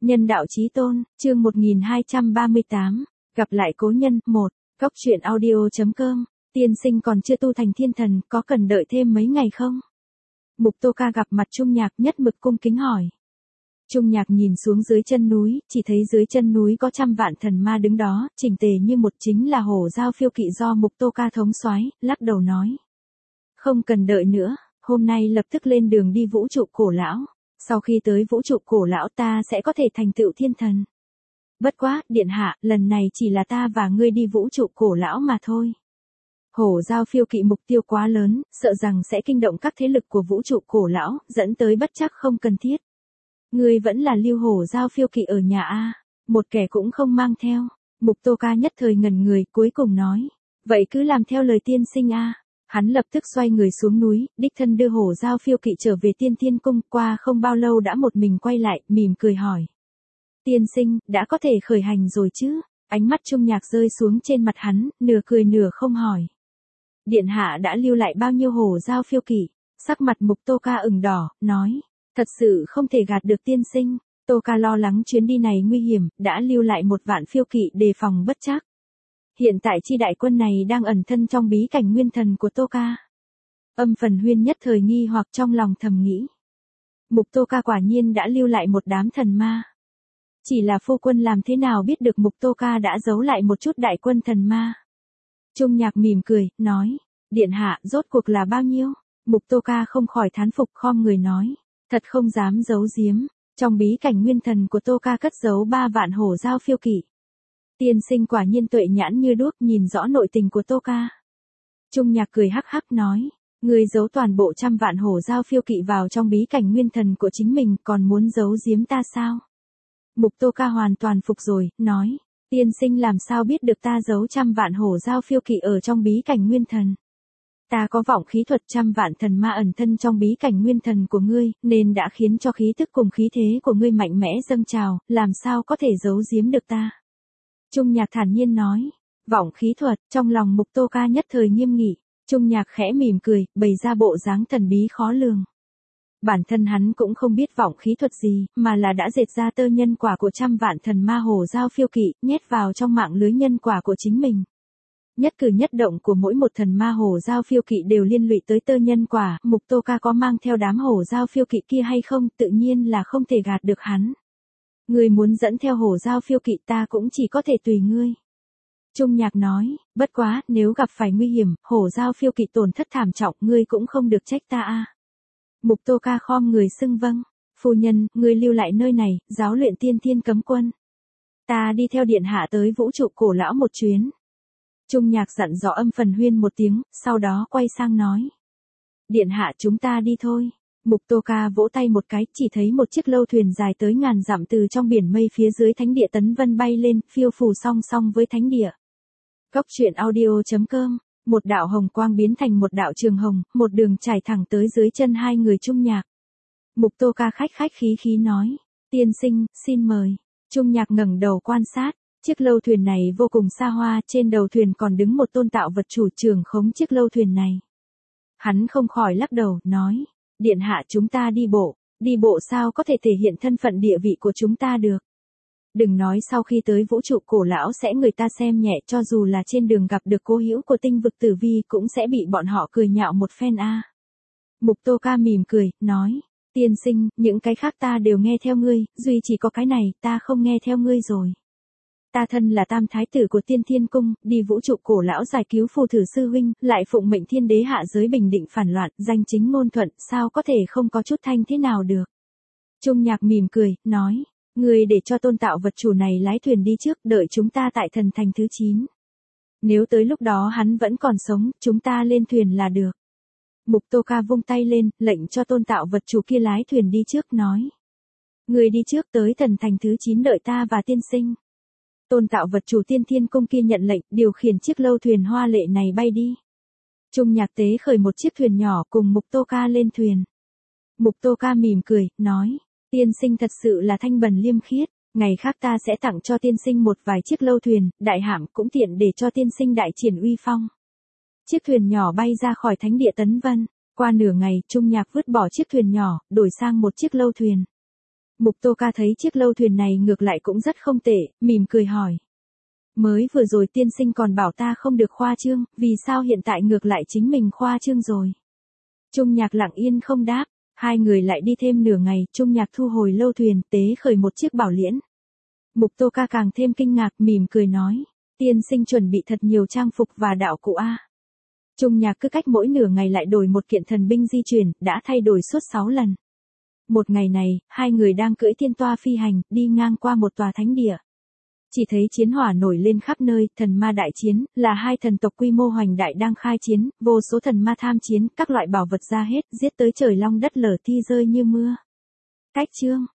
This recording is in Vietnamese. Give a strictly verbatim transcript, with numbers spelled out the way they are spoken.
Nhân đạo chí tôn, chương một nghìn hai trăm ba mươi tám, gặp lại cố nhân, một, Cóc truyện audio.com, tiên sinh còn chưa tu thành thiên thần, có cần đợi thêm mấy ngày không? Mục Tô Ca gặp mặt Trung Nhạc nhất mực cung kính hỏi. Trung Nhạc nhìn xuống dưới chân núi, chỉ thấy dưới chân núi có trăm vạn thần ma đứng đó, chỉnh tề như một, chính là hổ giao phiêu kỵ do Mục Tô Ca thống soái, lắc đầu nói. Không cần đợi nữa, hôm nay lập tức lên đường đi vũ trụ cổ lão. Sau khi tới vũ trụ cổ lão ta sẽ có thể thành tựu thiên thần. Bất quá, điện hạ, lần này chỉ là ta và ngươi đi vũ trụ cổ lão mà thôi. Hổ giao phiêu kỵ mục tiêu quá lớn, sợ rằng sẽ kinh động các thế lực của vũ trụ cổ lão, dẫn tới bất trắc không cần thiết. Ngươi vẫn là lưu hổ giao phiêu kỵ ở nhà A, một kẻ cũng không mang theo. Mục Tô Ca nhất thời ngẩn người, cuối cùng nói. Vậy cứ làm theo lời tiên sinh A. Hắn lập tức xoay người xuống núi, đích thân đưa hổ giao phiêu kỵ trở về tiên thiên cung, qua không bao lâu đã một mình quay lại, mỉm cười hỏi. Tiên sinh, đã có thể khởi hành rồi chứ? Ánh mắt Trung Nhạc rơi xuống trên mặt hắn, nửa cười nửa không hỏi. Điện hạ đã lưu lại bao nhiêu hổ giao phiêu kỵ? Sắc mặt Mục Tô Ca ửng đỏ, nói. Thật sự không thể gạt được tiên sinh. Tô Ca lo lắng chuyến đi này nguy hiểm, đã lưu lại một vạn phiêu kỵ đề phòng bất trắc. Hiện tại chi đại quân này đang ẩn thân trong bí cảnh nguyên thần của Tô Ca. Âm Phần Huyên nhất thời nghi hoặc trong lòng thầm nghĩ. Mục Tô Ca quả nhiên đã lưu lại một đám thần ma. Chỉ là phu quân làm thế nào biết được Mục Tô Ca đã giấu lại một chút đại quân thần ma. Trung Nhạc mỉm cười, nói. Điện hạ, rốt cuộc là bao nhiêu? Mục Tô Ca không khỏi thán phục khom người nói. Thật không dám giấu giếm. Trong bí cảnh nguyên thần của Tô Ca cất giấu ba vạn hổ giao phiêu kỵ. Tiên sinh quả nhiên tuệ nhãn như đuốc, nhìn rõ nội tình của Tô Ca. Trung Nhạc cười hắc hắc nói, ngươi giấu toàn bộ trăm vạn hổ giao phiêu kỵ vào trong bí cảnh nguyên thần của chính mình, còn muốn giấu giếm ta sao? Mục Tô Ca hoàn toàn phục rồi, nói, tiên sinh làm sao biết được ta giấu trăm vạn hổ giao phiêu kỵ ở trong bí cảnh nguyên thần? Ta có vọng khí thuật trăm vạn thần ma ẩn thân trong bí cảnh nguyên thần của ngươi, nên đã khiến cho khí tức cùng khí thế của ngươi mạnh mẽ dâng trào, làm sao có thể giấu giếm được ta? Trung Nhạc thản nhiên nói, vọng khí thuật, trong lòng Mục Tô Ca nhất thời nghiêm nghị. Trung Nhạc khẽ mỉm cười, bày ra bộ dáng thần bí khó lường. Bản thân hắn cũng không biết vọng khí thuật gì, mà là đã dệt ra tơ nhân quả của trăm vạn thần ma hổ giao phiêu kỵ, nhét vào trong mạng lưới nhân quả của chính mình. Nhất cử nhất động của mỗi một thần ma hổ giao phiêu kỵ đều liên lụy tới tơ nhân quả, Mục Tô Ca có mang theo đám hổ giao phiêu kỵ kia hay không, tự nhiên là không thể gạt được hắn. Ngươi muốn dẫn theo hổ giao phiêu kỵ ta cũng chỉ có thể tùy ngươi. Trung Nhạc nói, bất quá, nếu gặp phải nguy hiểm, hổ giao phiêu kỵ tổn thất thảm trọng, ngươi cũng không được trách ta a. Mục Tô Ca khom người xưng vâng, phu nhân, ngươi lưu lại nơi này, giáo luyện tiên thiên cấm quân. Ta đi theo điện hạ tới vũ trụ cổ lão một chuyến. Trung Nhạc dặn dò Âm Phần Huyên một tiếng, sau đó quay sang nói. Điện hạ chúng ta đi thôi. Mục Tô Ca vỗ tay một cái, chỉ thấy một chiếc lâu thuyền dài tới ngàn dặm từ trong biển mây phía dưới thánh địa Tấn Vân bay lên, phiêu phù song song với thánh địa. Cóc truyện audio.com, một đạo hồng quang biến thành một đạo trường hồng, một đường trải thẳng tới dưới chân hai người Trung Nhạc. Mục Tô Ca khách khách khí khí nói, tiên sinh, xin mời. Trung Nhạc ngẩng đầu quan sát, chiếc lâu thuyền này vô cùng xa hoa, trên đầu thuyền còn đứng một tôn tạo vật chủ trưởng khống chiếc lâu thuyền này. Hắn không khỏi lắc đầu, nói. Điện hạ chúng ta đi bộ, đi bộ sao có thể thể hiện thân phận địa vị của chúng ta được. Đừng nói sau khi tới vũ trụ cổ lão sẽ người ta xem nhẹ, cho dù là trên đường gặp được cố hữu của tinh vực tử vi cũng sẽ bị bọn họ cười nhạo một phen a. Mục Tô Ca mỉm cười, nói, tiên sinh, những cái khác ta đều nghe theo ngươi, duy chỉ có cái này ta không nghe theo ngươi rồi. Ta thân là tam thái tử của tiên thiên cung, đi vũ trụ cổ lão giải cứu phù thử sư huynh, lại phụng mệnh thiên đế hạ giới bình định phản loạn, danh chính ngôn thuận, sao có thể không có chút thanh thế nào được. Trung Nhạc mỉm cười, nói, ngươi để cho tôn tạo vật chủ này lái thuyền đi trước, đợi chúng ta tại thần thành thứ chín. Nếu tới lúc đó hắn vẫn còn sống, chúng ta lên thuyền là được. Mục Tô Ca vung tay lên, lệnh cho tôn tạo vật chủ kia lái thuyền đi trước, nói. Ngươi đi trước tới thần thành thứ chín đợi ta và tiên sinh. Tôn tạo vật chủ tiên thiên cung kia nhận lệnh, điều khiển chiếc lâu thuyền hoa lệ này bay đi. Trung Nhạc tế khởi một chiếc thuyền nhỏ cùng Mục Tô Ca lên thuyền. Mục Tô Ca mỉm cười, nói, tiên sinh thật sự là thanh bần liêm khiết, ngày khác ta sẽ tặng cho tiên sinh một vài chiếc lâu thuyền, đại hạm cũng tiện để cho tiên sinh đại triển uy phong. Chiếc thuyền nhỏ bay ra khỏi thánh địa Tấn Vân, qua nửa ngày Trung Nhạc vứt bỏ chiếc thuyền nhỏ, đổi sang một chiếc lâu thuyền. Mục Tô Ca thấy chiếc lâu thuyền này ngược lại cũng rất không tệ, mỉm cười hỏi. Mới vừa rồi tiên sinh còn bảo ta không được khoa trương, vì sao hiện tại ngược lại chính mình khoa trương rồi? Trung Nhạc lặng yên không đáp, hai người lại đi thêm nửa ngày, Trung Nhạc thu hồi lâu thuyền, tế khởi một chiếc bảo liễn. Mục Tô Ca càng thêm kinh ngạc, mỉm cười nói, tiên sinh chuẩn bị thật nhiều trang phục và đạo cụ a. Trung Nhạc cứ cách mỗi nửa ngày lại đổi một kiện thần binh di chuyển, đã thay đổi suốt sáu lần. Một ngày này, hai người đang cưỡi thiên toa phi hành, đi ngang qua một tòa thánh địa. Chỉ thấy chiến hỏa nổi lên khắp nơi, thần ma đại chiến, là hai thần tộc quy mô hoành đại đang khai chiến, vô số thần ma tham chiến, các loại bảo vật ra hết, giết tới trời long đất lở thi rơi như mưa. Cách chương